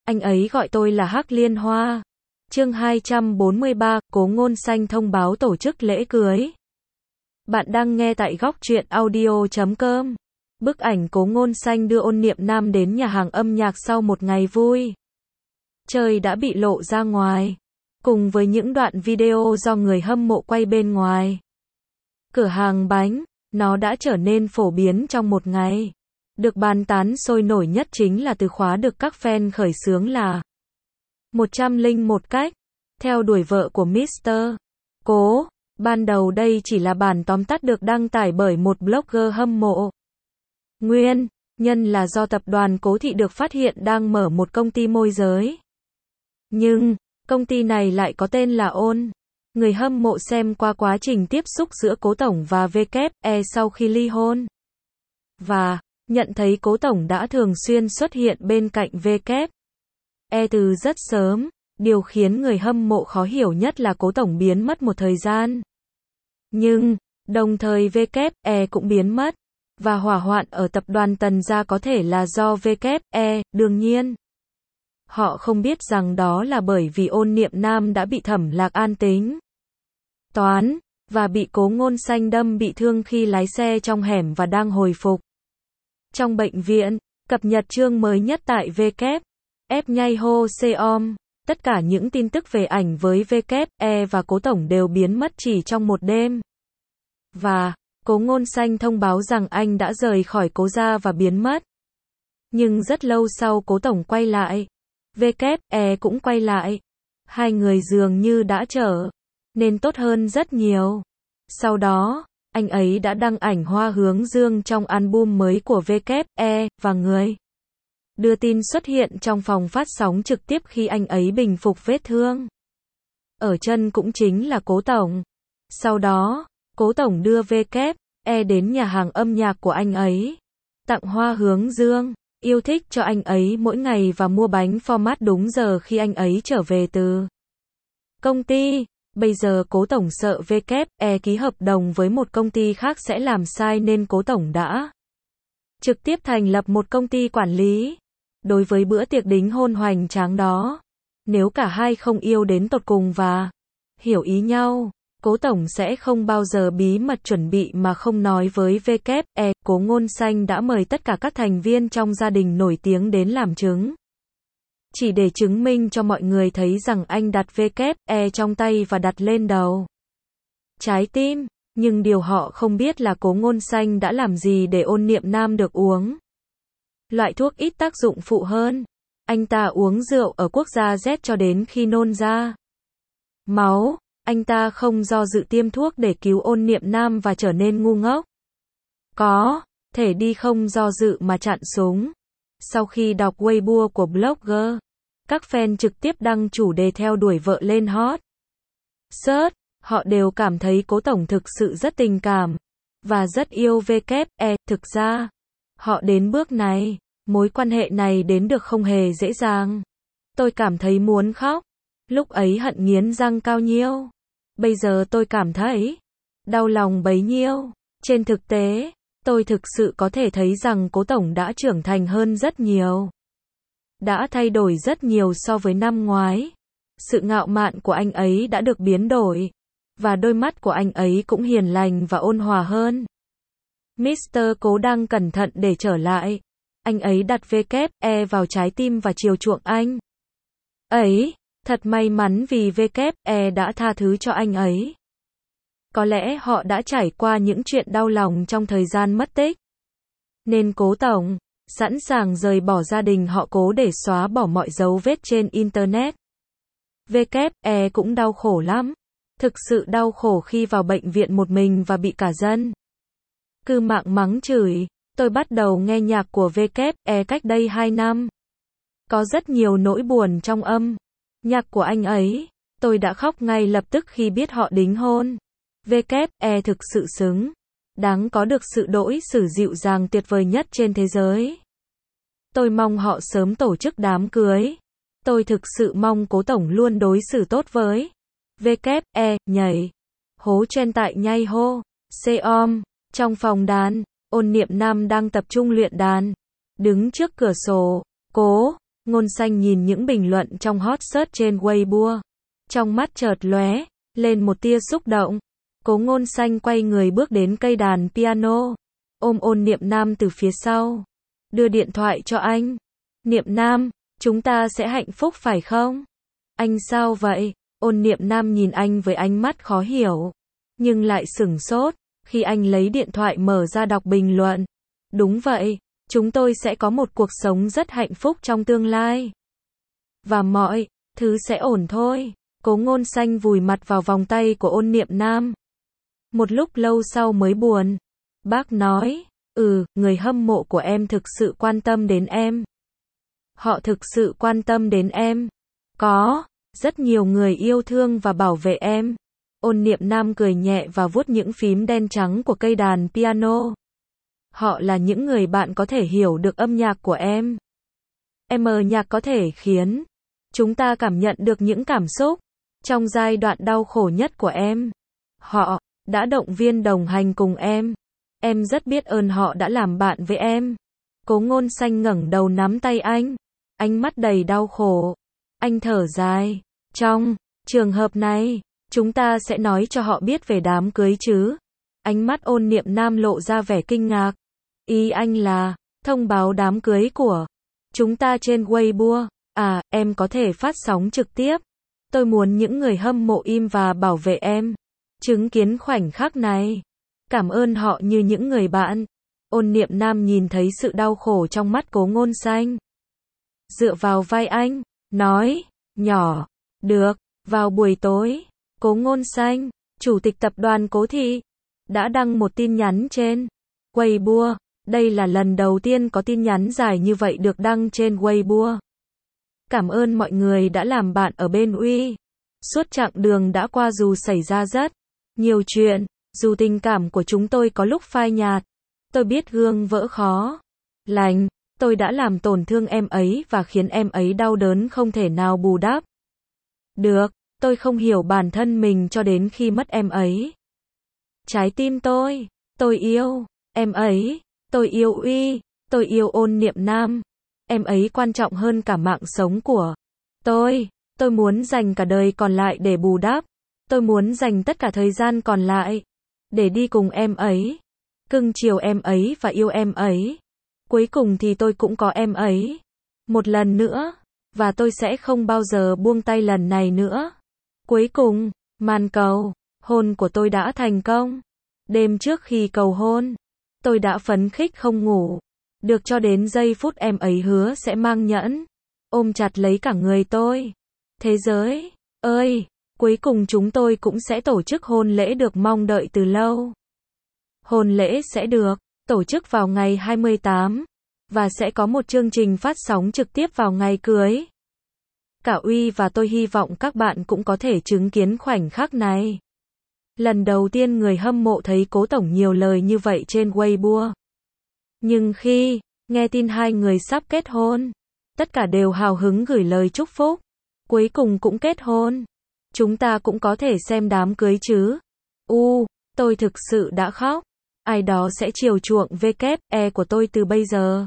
Anh ấy gọi tôi là Hắc Liên Hoa. Chương 243, Cố Ngôn Xanh thông báo tổ chức lễ cưới. Bạn đang nghe tại góc truyện audio.com. Bức ảnh Cố Ngôn Xanh đưa Ôn Niệm Nam đến nhà hàng âm nhạc sau một ngày vui chơi đã bị lộ ra ngoài, cùng với những đoạn video do người hâm mộ quay bên ngoài cửa hàng bánh. Nó đã trở nên phổ biến trong một ngày. Được bàn tán sôi nổi nhất chính là từ khóa được các fan khởi xướng là 101 cách theo đuổi vợ của Mr. Cố. Ban đầu đây chỉ là bản tóm tắt được đăng tải bởi một blogger hâm mộ. Nguyên nhân là do tập đoàn Cố Thị được phát hiện đang mở một công ty môi giới. Nhưng, công ty này lại có tên là Ôn. Người hâm mộ xem qua quá trình tiếp xúc giữa Cố Tổng và WE sau khi ly hôn. Và nhận thấy Cố Tổng đã thường xuyên xuất hiện bên cạnh WE từ rất sớm. Điều khiến người hâm mộ khó hiểu nhất là Cố Tổng biến mất một thời gian. Nhưng, đồng thời WE cũng biến mất. Và hỏa hoạn ở tập đoàn Tần gia có thể là do WE, đương nhiên. Họ không biết rằng đó là bởi vì Ôn Niệm Nam đã bị Thẩm Lạc An tính toán, và bị Cố Ngôn Xanh đâm bị thương khi lái xe trong hẻm và đang hồi phục trong bệnh viện. Cập nhật chương mới nhất tại WE Nhaiho.com. Tất cả những tin tức về ảnh với WE và Cố Tổng đều biến mất chỉ trong một đêm. Và Cố Ngôn Xanh thông báo rằng anh đã rời khỏi Cố gia và biến mất. Nhưng rất lâu sau Cố Tổng quay lại, WE cũng quay lại. Hai người dường như đã trở nên tốt hơn rất nhiều. Sau đó, anh ấy đã đăng ảnh hoa hướng dương trong album mới của WE, và người đưa tin xuất hiện trong phòng phát sóng trực tiếp khi anh ấy bình phục vết thương ở chân cũng chính là Cố Tổng. Sau đó, Cố Tổng đưa WE đến nhà hàng âm nhạc của anh ấy, tặng hoa hướng dương, yêu thích cho anh ấy mỗi ngày và mua bánh format đúng giờ khi anh ấy trở về từ công ty. Bây giờ Cố Tổng sợ WE ký hợp đồng với một công ty khác sẽ làm sai nên Cố Tổng đã trực tiếp thành lập một công ty quản lý. Đối với bữa tiệc đính hôn hoành tráng đó, nếu cả hai không yêu đến tột cùng và hiểu ý nhau, Cố Tổng sẽ không bao giờ bí mật chuẩn bị mà không nói với WE. Cố Ngôn Xanh đã mời tất cả các thành viên trong gia đình nổi tiếng đến làm chứng. Chỉ để chứng minh cho mọi người thấy rằng anh đặt WE trong tay và đặt lên đầu trái tim. Nhưng điều họ không biết là Cố Ngôn Xanh đã làm gì để Ôn Niệm Nam được uống loại thuốc ít tác dụng phụ hơn. Anh ta uống rượu ở quốc gia Z cho đến khi nôn ra máu. Anh ta không do dự tiêm thuốc để cứu Ôn Niệm Nam và trở nên ngu ngốc. Có thể đi không do dự mà chặn súng. Sau khi đọc Weibo của blogger, các fan trực tiếp đăng chủ đề theo đuổi vợ lên hot search. Họ đều cảm thấy Cố Tổng thực sự rất tình cảm và rất yêu WE. Thực ra, họ đến bước này, mối quan hệ này đến được không hề dễ dàng. Tôi cảm thấy muốn khóc. Lúc ấy hận nghiến răng cao nhiêu. Bây giờ tôi cảm thấy đau lòng bấy nhiêu. Trên thực tế, tôi thực sự có thể thấy rằng Cố Tổng đã trưởng thành hơn rất nhiều. Đã thay đổi rất nhiều so với năm ngoái. Sự ngạo mạn của anh ấy đã được biến đổi. Và đôi mắt của anh ấy cũng hiền lành và ôn hòa hơn. Mr. Cố đang cẩn thận để trở lại. Anh ấy đặt WE vào trái tim và chiều chuộng anh ấy. Thật may mắn vì WE đã tha thứ cho anh ấy. Có lẽ họ đã trải qua những chuyện đau lòng trong thời gian mất tích. Nên Cố Tổng sẵn sàng rời bỏ gia đình họ Cố để xóa bỏ mọi dấu vết trên Internet. WE cũng đau khổ lắm. Thực sự đau khổ khi vào bệnh viện một mình và bị cả dân cư mạng mắng chửi. Tôi bắt đầu nghe nhạc của WE cách đây 2 năm. Có rất nhiều nỗi buồn trong âm nhạc của anh ấy. Tôi đã khóc ngay lập tức khi biết họ đính hôn. WE thực sự xứng đáng có được sự đối xử dịu dàng tuyệt vời nhất trên thế giới. Tôi mong họ sớm tổ chức đám cưới. Tôi thực sự mong Cố Tổng luôn đối xử tốt với WE. Nhảy hố trend tại Nhaiho.com. Trong phòng đàn, Ôn Niệm Nam đang tập trung luyện đàn. Đứng trước cửa sổ, Cố Ngôn Xanh nhìn những bình luận trong hot search trên Weibo. Trong mắt chợt lóe lên một tia xúc động. Cố Ngôn Xanh quay người bước đến cây đàn piano, ôm Ôn Niệm Nam từ phía sau, đưa điện thoại cho anh. Niệm Nam, chúng ta sẽ hạnh phúc phải không? Anh sao vậy? Ôn Niệm Nam nhìn anh với ánh mắt khó hiểu, nhưng lại sửng sốt khi anh lấy điện thoại mở ra đọc bình luận. Đúng vậy, chúng tôi sẽ có một cuộc sống rất hạnh phúc trong tương lai. Và mọi thứ sẽ ổn thôi. Cố Ngôn Xanh vùi mặt vào vòng tay của Ôn Niệm Nam. Một lúc lâu sau mới buồn. Bác nói, người hâm mộ của em thực sự quan tâm đến em. Họ thực sự quan tâm đến em. Có rất nhiều người yêu thương và bảo vệ em. Ôn Niệm Nam cười nhẹ và vuốt những phím đen trắng của cây đàn piano. Họ là những người bạn có thể hiểu được âm nhạc của em. Nhạc có thể khiến chúng ta cảm nhận được những cảm xúc trong giai đoạn đau khổ nhất của em. Họ đã động viên đồng hành cùng em. Em rất biết ơn họ đã làm bạn với em. Cố Ngôn Xanh ngẩng đầu nắm tay anh, ánh mắt đầy đau khổ. Anh thở dài. Trong trường hợp này, chúng ta sẽ nói cho họ biết về đám cưới chứ? Ánh mắt Ôn Niệm Nam lộ ra vẻ kinh ngạc. Ý anh là thông báo đám cưới của chúng ta trên Weibo. Em có thể phát sóng trực tiếp. Tôi muốn những người hâm mộ im và bảo vệ em chứng kiến khoảnh khắc này. Cảm ơn họ như những người bạn. Ôn Niệm Nam nhìn thấy sự đau khổ trong mắt Cố Ngôn Xanh. Dựa vào vai anh, nói, nhỏ, được. Vào buổi tối, Cố Ngôn Xanh, chủ tịch tập đoàn Cố Thị, đã đăng một tin nhắn trên Weibo. Đây là lần đầu tiên có tin nhắn dài như vậy được đăng trên Weibo. Cảm ơn mọi người đã làm bạn ở bên Uy. Suốt chặng đường đã qua dù xảy ra rất nhiều chuyện, dù tình cảm của chúng tôi có lúc phai nhạt. Tôi biết gương vỡ khó lành, tôi đã làm tổn thương em ấy và khiến em ấy đau đớn không thể nào bù đắp được. Tôi không hiểu bản thân mình cho đến khi mất em ấy. Trái tim tôi yêu em ấy, tôi yêu Uy, tôi yêu Ôn Niệm Nam. Em ấy quan trọng hơn cả mạng sống của tôi. Tôi muốn dành cả đời còn lại để bù đắp. Tôi muốn dành tất cả thời gian còn lại để đi cùng em ấy, cưng chiều em ấy và yêu em ấy. Cuối cùng thì tôi cũng có em ấy một lần nữa, và tôi sẽ không bao giờ buông tay lần này nữa. Cuối cùng, màn cầu hôn của tôi đã thành công. Đêm trước khi cầu hôn, tôi đã phấn khích không ngủ được cho đến giây phút em ấy hứa sẽ mang nhẫn, ôm chặt lấy cả người tôi. Thế giới ơi, cuối cùng chúng tôi cũng sẽ tổ chức hôn lễ được mong đợi từ lâu. Hôn lễ sẽ được tổ chức vào ngày 28 và sẽ có một chương trình phát sóng trực tiếp vào ngày cưới. Cả Uy và tôi hy vọng các bạn cũng có thể chứng kiến khoảnh khắc này. Lần đầu tiên người hâm mộ thấy Cố tổng nhiều lời như vậy trên Weibo. Nhưng khi nghe tin hai người sắp kết hôn, tất cả đều hào hứng gửi lời chúc phúc. Cuối cùng cũng kết hôn. Chúng ta cũng có thể xem đám cưới chứ? Tôi thực sự đã khóc. Ai đó sẽ chiều chuộng WE của tôi từ bây giờ.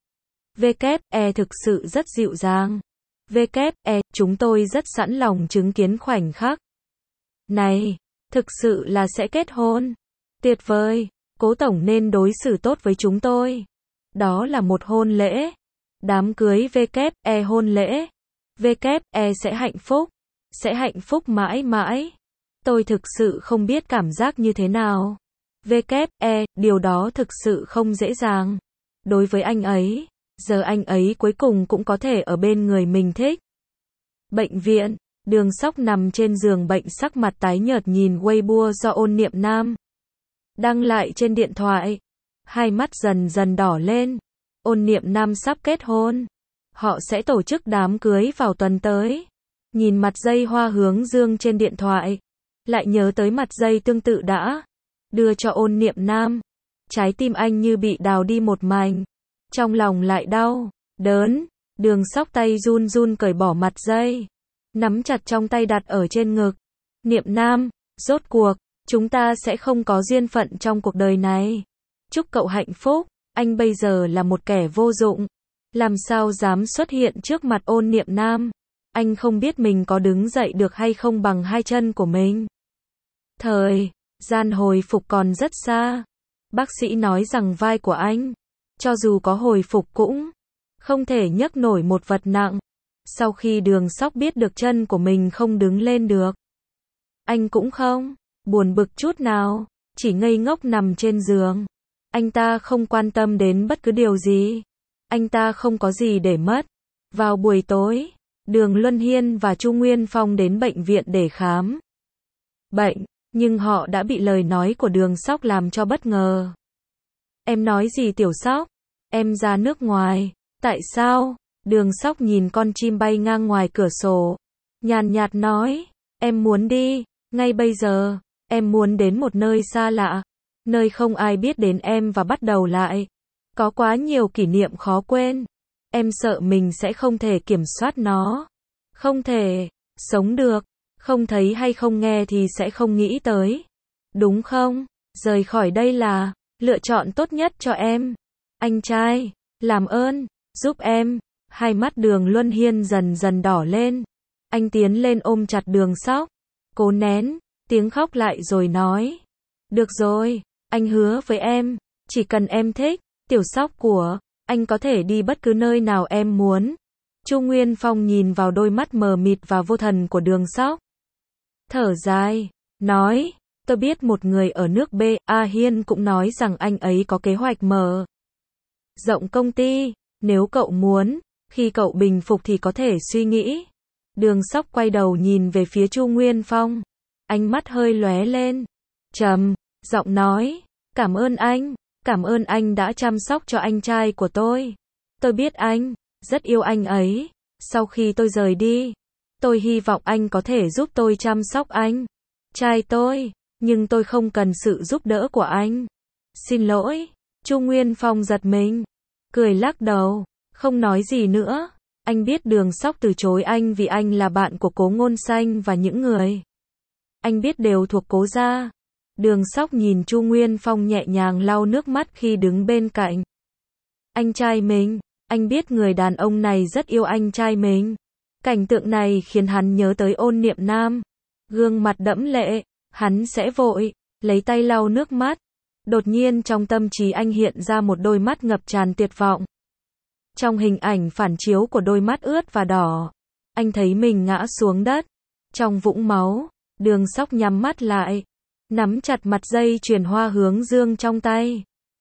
WE thực sự rất dịu dàng. WE, chúng tôi rất sẵn lòng chứng kiến khoảnh khắc này. Thực sự là sẽ kết hôn. Tuyệt vời. Cố tổng nên đối xử tốt với chúng tôi. Đó là một hôn lễ. Đám cưới WE hôn lễ. WE sẽ hạnh phúc. Sẽ hạnh phúc mãi mãi. Tôi thực sự không biết cảm giác như thế nào. WE, điều đó thực sự không dễ dàng. Đối với anh ấy, giờ anh ấy cuối cùng cũng có thể ở bên người mình thích. Bệnh viện, Đường Sóc nằm trên giường bệnh sắc mặt tái nhợt nhìn Weibo do Ôn Niệm Nam đăng lại trên điện thoại. Hai mắt dần dần đỏ lên. Ôn Niệm Nam sắp kết hôn. Họ sẽ tổ chức đám cưới vào tuần tới. Nhìn mặt dây hoa hướng dương trên điện thoại, lại nhớ tới mặt dây tương tự đã đưa cho Ôn Niệm Nam. Trái tim anh như bị đào đi một mảnh. Trong lòng lại đau đớn. Đường Sóc tay run run cởi bỏ mặt dây, nắm chặt trong tay đặt ở trên ngực. Niệm Nam, rốt cuộc chúng ta sẽ không có duyên phận trong cuộc đời này. Chúc cậu hạnh phúc. Anh bây giờ là một kẻ vô dụng. làm sao dám xuất hiện trước mặt Ôn Niệm Nam. Anh không biết mình có đứng dậy được hay không bằng hai chân của mình. Thời gian hồi phục còn rất xa. Bác sĩ nói rằng vai của anh, cho dù có hồi phục cũng không thể nhấc nổi một vật nặng. Sau khi Đường Sóc biết được chân của mình không đứng lên được, anh cũng không buồn bực chút nào, chỉ ngây ngốc nằm trên giường. Anh ta không quan tâm đến bất cứ điều gì. Anh ta không có gì để mất. Vào buổi tối, Đường Luân Hiên và Chu Nguyên Phong đến bệnh viện để khám bệnh, nhưng họ đã bị lời nói của Đường Sóc làm cho bất ngờ. Em nói gì Tiểu Sóc? Em ra nước ngoài. Tại sao? Đường Sóc nhìn con chim bay ngang ngoài cửa sổ, nhàn nhạt nói, em muốn đi, ngay bây giờ, em muốn đến một nơi xa lạ, nơi không ai biết đến em và bắt đầu lại. Có quá nhiều kỷ niệm khó quên. Em sợ mình sẽ không thể kiểm soát nó. Không thể sống được. Không thấy hay không nghe thì sẽ không nghĩ tới. Đúng không? Rời khỏi đây là lựa chọn tốt nhất cho em. Anh trai, làm ơn, giúp em. Hai mắt Đường Luân Hiên dần dần đỏ lên. Anh tiến lên ôm chặt Đường Sóc. Cố nén tiếng khóc lại rồi nói. Được rồi, anh hứa với em, chỉ cần em thích, Tiểu Sóc của anh có thể đi bất cứ nơi nào em muốn. Chu Nguyên Phong nhìn vào đôi mắt mờ mịt và vô thần của Đường Sóc. Thở dài, nói, tôi biết một người ở nước B, A Hiên cũng nói rằng anh ấy có kế hoạch mở rộng công ty, nếu cậu muốn, khi cậu bình phục thì có thể suy nghĩ. Đường Sóc quay đầu nhìn về phía Chu Nguyên Phong, ánh mắt hơi lóe lên, trầm giọng nói, cảm ơn anh đã chăm sóc cho anh trai của tôi. Tôi biết anh rất yêu anh ấy. Sau khi tôi rời đi, tôi hy vọng anh có thể giúp tôi chăm sóc anh trai tôi, nhưng tôi không cần sự giúp đỡ của anh. Xin lỗi. Chu Nguyên Phong giật mình, cười lắc đầu, không nói gì nữa. Anh biết Đường Sóc từ chối anh vì anh là bạn của Cố Ngôn Xanh và những người anh biết đều thuộc Cố gia. Đường Sóc nhìn Chu Nguyên Phong nhẹ nhàng lau nước mắt khi đứng bên cạnh anh trai mình. Anh biết người đàn ông này rất yêu anh trai mình. Cảnh tượng này khiến hắn nhớ tới Ôn Niệm Nam. Gương mặt đẫm lệ, hắn sẽ vội lấy tay lau nước mắt. Đột nhiên trong tâm trí anh hiện ra một đôi mắt ngập tràn tuyệt vọng. Trong hình ảnh phản chiếu của đôi mắt ướt và đỏ, anh thấy mình ngã xuống đất. Trong vũng máu, Đường Sóc nhắm mắt lại, nắm chặt mặt dây chuyền hoa hướng dương trong tay.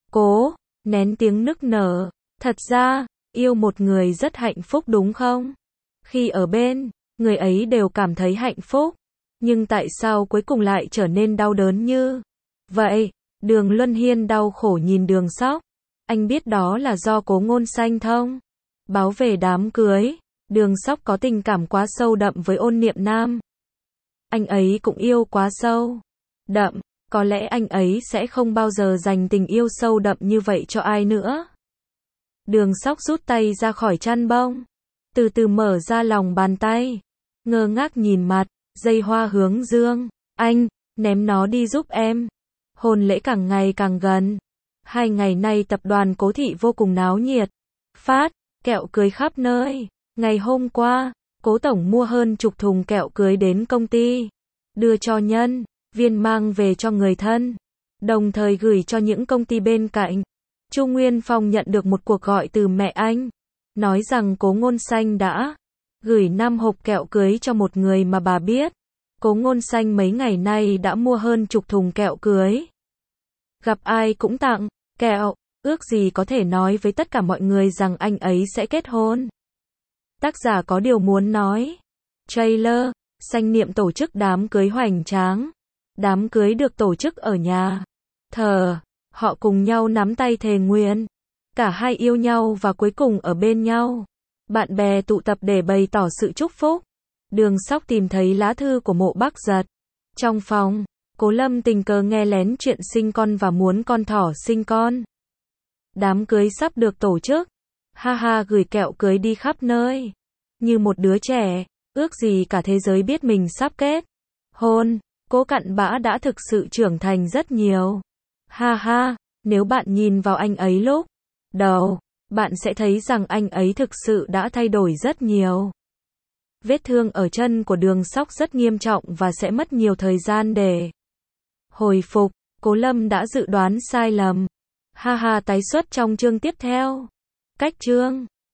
Cố nén tiếng nức nở. Thật ra, yêu một người rất hạnh phúc đúng không? Khi ở bên người ấy đều cảm thấy hạnh phúc. Nhưng tại sao cuối cùng lại trở nên đau đớn như vậy? Đường Luân Hiên đau khổ nhìn Đường Sóc. Anh biết đó là do Cố Ngôn Xanh thông báo về đám cưới. Đường Sóc có tình cảm quá sâu đậm với Ôn Niệm Nam. Anh ấy cũng yêu quá sâu đậm. Có lẽ anh ấy sẽ không bao giờ dành tình yêu sâu đậm như vậy cho ai nữa. Đường Sóc rút tay ra khỏi chăn bông, từ từ mở ra lòng bàn tay, ngơ ngác nhìn mặt dây hoa hướng dương. Anh ném nó đi giúp em. Hôn lễ càng ngày càng gần. 2 ngày nay tập đoàn Cố Thị vô cùng náo nhiệt, phát kẹo cưới khắp nơi. Ngày hôm qua, Cố tổng mua hơn chục thùng kẹo cưới đến công ty, đưa cho nhân viên mang về cho người thân, đồng thời gửi cho những công ty bên cạnh. Chu Nguyên Phong nhận được một cuộc gọi từ mẹ anh, nói rằng Cố Ngôn Xanh đã gửi 5 hộp kẹo cưới cho một người mà bà biết. Cố Ngôn Xanh mấy ngày nay đã mua hơn chục thùng kẹo cưới. Gặp ai cũng tặng kẹo, ước gì có thể nói với tất cả mọi người rằng anh ấy sẽ kết hôn. Tác giả có điều muốn nói. Trailer, Xanh Niệm tổ chức đám cưới hoành tráng. Đám cưới được tổ chức ở nhà thờ. Họ cùng nhau nắm tay thề nguyện. Cả hai yêu nhau và cuối cùng ở bên nhau. Bạn bè tụ tập để bày tỏ sự chúc phúc. Đường Sóc tìm thấy lá thư của Mộ Bắc Giật trong phòng. Cố Lâm tình cờ nghe lén chuyện sinh con và muốn con thỏ sinh con. Đám cưới sắp được tổ chức. Ha ha, gửi kẹo cưới đi khắp nơi. Như một đứa trẻ, ước gì cả thế giới biết mình sắp kết hôn. Cố Cặn Bã đã thực sự trưởng thành rất nhiều. Ha ha, nếu bạn nhìn vào anh ấy lúc đầu, bạn sẽ thấy rằng anh ấy thực sự đã thay đổi rất nhiều. Vết thương ở chân của Đường Sóc rất nghiêm trọng và sẽ mất nhiều thời gian để hồi phục. Cố Lâm đã dự đoán sai lầm. Ha ha, tái xuất trong chương tiếp theo. Cách chương